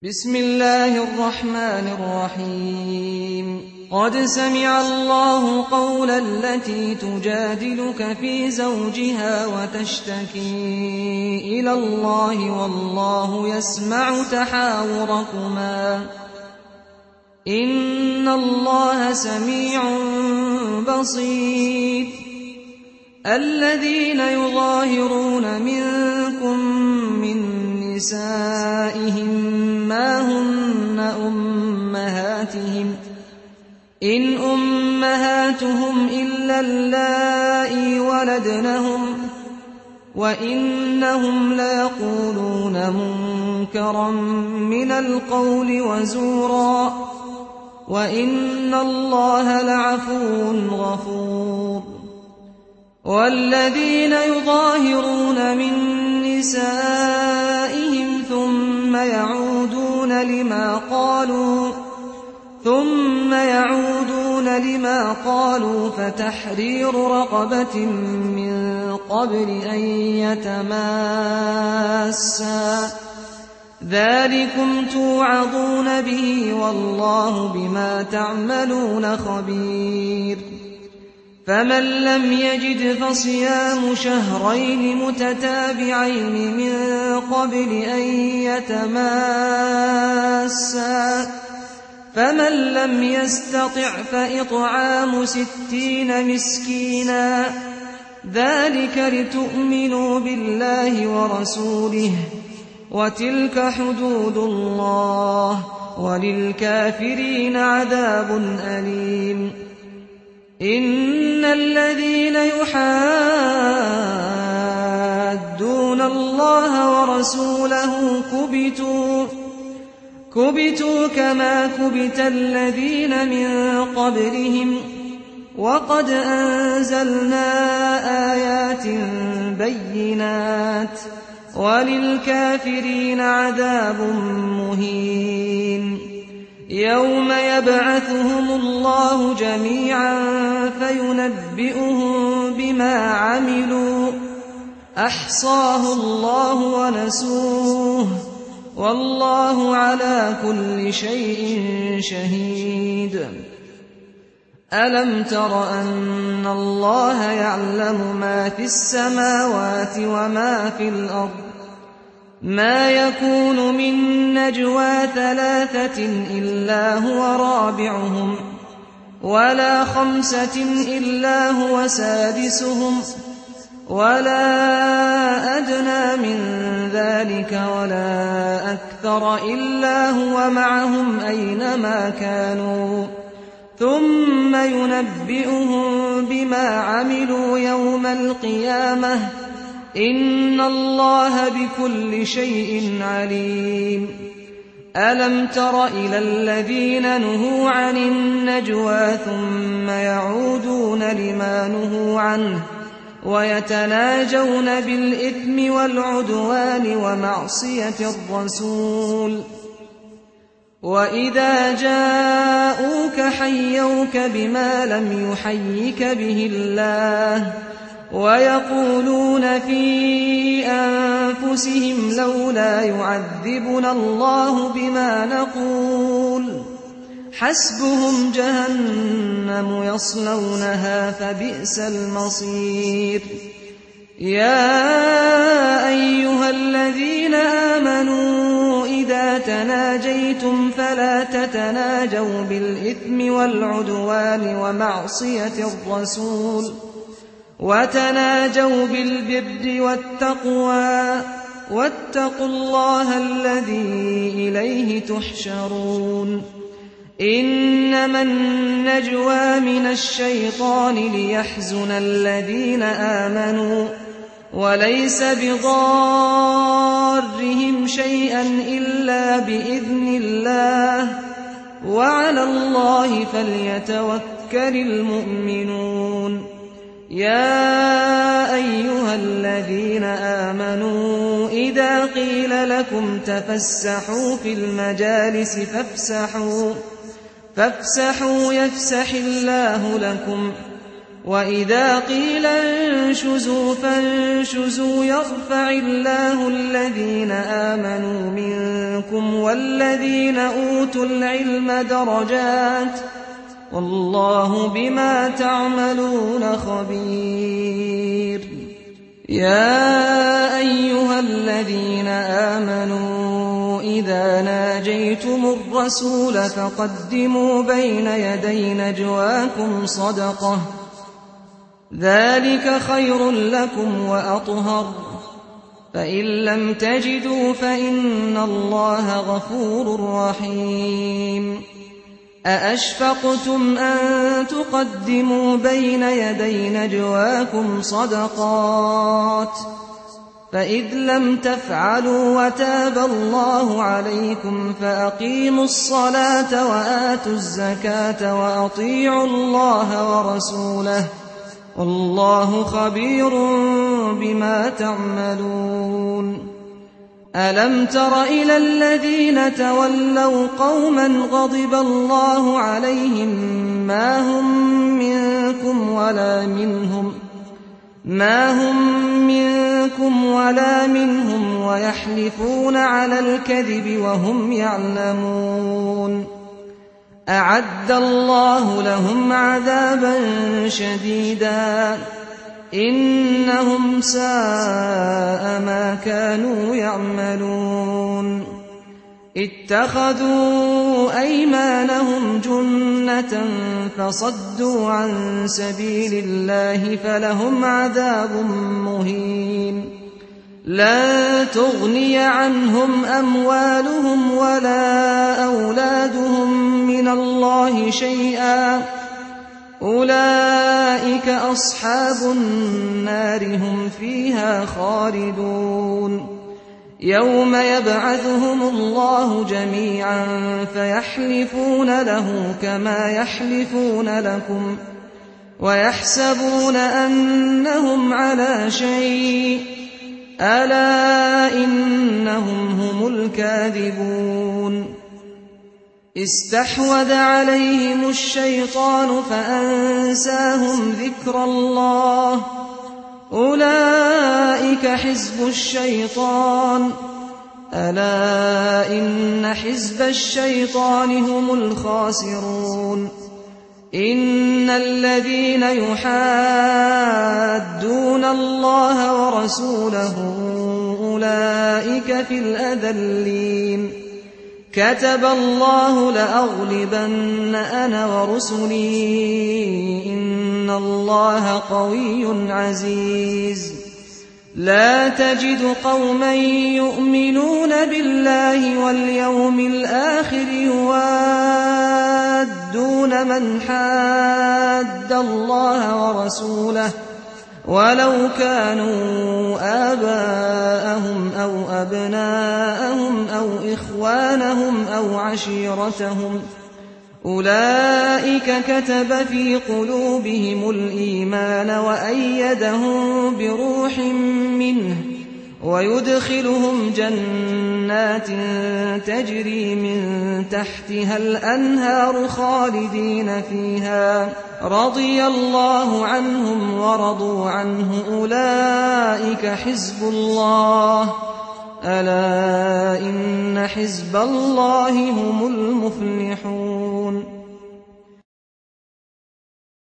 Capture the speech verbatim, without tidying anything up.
بسم الله الرحمن الرحيم قد سمع الله قول التي تجادلك في زوجها وتشتكي إلى الله والله يسمع تحاوركما إن الله سميع بصير الذين يظاهرون منكم من نسائهم ما هن أمهاتهم إن أمهاتهم إلا اللائي ولدنهم وإنهم ليقولون منكرا من القول وزورا وإن الله لعفو غفور والذين يظاهرون من نسائهم ثم يعودون لما قالوا ثم يعودون لما قالوا فتحرير رقبة من قبل أن يتماسا ذلكم توعظون به والله بما تعملون خبير فمن لم يجد فصيام شهرين متتابعين من قبل أن يتماسا فمن لم يستطع فإطعام ستين مسكينا ذلك لتؤمنوا بالله ورسوله وتلك حدود الله وللكافرين عذاب أليم إن الذين يحادون الله ورسوله كبتوا كبتوا كما كبت الذين من قبلهم وقد أنزلنا آيات بينات وللكافرين عذاب مهين يوم يبعثهم الله جميعا فينبئهم بما عملوا أحصاه الله ونسوه والله على كل شيء شهيد ألم تر أن الله يعلم ما في السماوات وما في الأرض ما يكون من نجوى ثلاثة إلا هو رابعهم ولا خمسة إلا هو سادسهم ولا أدنى من ذلك ولا أكثر إلا هو معهم أينما كانوا ثم ينبئهم بما عملوا يوم القيامة إن الله بكل شيء عليم ألم تر إلى الذين نهوا عن النجوى ثم يعودون لما نهوا عنه ويتناجون بالإثم والعدوان ومعصية الرسول وإذا جاءوك حيوك بما لم يحيك به الله ويقولون في أنفسهم لولا يعذبنا الله بما نقول حسبهم جهنم يصلونها فبئس المصير يا أيها الذين آمنوا إذا تناجيتم فلا تتناجوا بالإثم والعدوان ومعصية الرسول وتناجوا بالبر والتقوى واتقوا الله الذي إليه تحشرون إنما النجوى من الشيطان ليحزن الذين آمنوا وليس بضارهم شيئا إلا بإذن الله وعلى الله فليتوكل المؤمنون يا أيها الذين آمنوا إذا قيل لكم تفسحوا في المجالس فافسحوا فافسحوا يفسح الله لكم وإذا قيل انشزوا فانشزوا يرفع الله الذين آمنوا منكم والذين أوتوا العلم درجات والله بما تعملون خبير. يا أيها الذين آمنوا إذا ناجيتم الرسول فقدموا بين يدي نجواكم صدقة ذلك خير لكم وأطهر فإن لم تجدوا فإن الله غفور رحيم. أأشفقتم أن تقدموا بين يدي نجواكم صدقات فإذ لم تفعلوا وتاب الله عليكم فأقيموا الصلاة وآتوا الزكاة وأطيعوا الله ورسوله والله خبير بما تعملون. ألم تر إلى الذين تولوا قوما غضب الله عليهم ما هم منكم ولا منهم ما هم منكم ولا منهم ويحلفون على الكذب وهم يعلمون أعد الله لهم عذابا شديدا إنهم ساء ما كانوا يعملون. اتخذوا أيمانهم جنة فصدوا عن سبيل الله فلهم عذاب مهين. لن تغني عنهم أموالهم ولا أولادهم من الله شيئا أولئك أصحاب النار هم فيها خالدون. يوم يبعثهم الله جميعا فيحلفون له كما يحلفون لكم ويحسبون أنهم على شيء ألا إنهم هم الكاذبون. استحوذ عليهم الشيطان فأنساهم ذكر الله أولئك حزب الشيطان ألا إن حزب الشيطان هم الخاسرون. إن الذين يحادون الله ورسوله أولئك في الأذلين. كتب الله لأغلبن أنا ورسلي إن الله قوي عزيز. لا تجد قوما يؤمنون بالله واليوم الآخر يوادون من حاد الله ورسوله ولو كانوا آباءهم أو أبناءهم أو إخوانهم أو عشيرتهم أولئك كتب في قلوبهم الإيمان وأيدهم بروح منه ويدخلهم جنات تجري من تحتها الأنهار خالدين فيها رضي الله عنهم ورضوا عنه أولئك حزب الله ألا إن حزب الله هم المفلحون.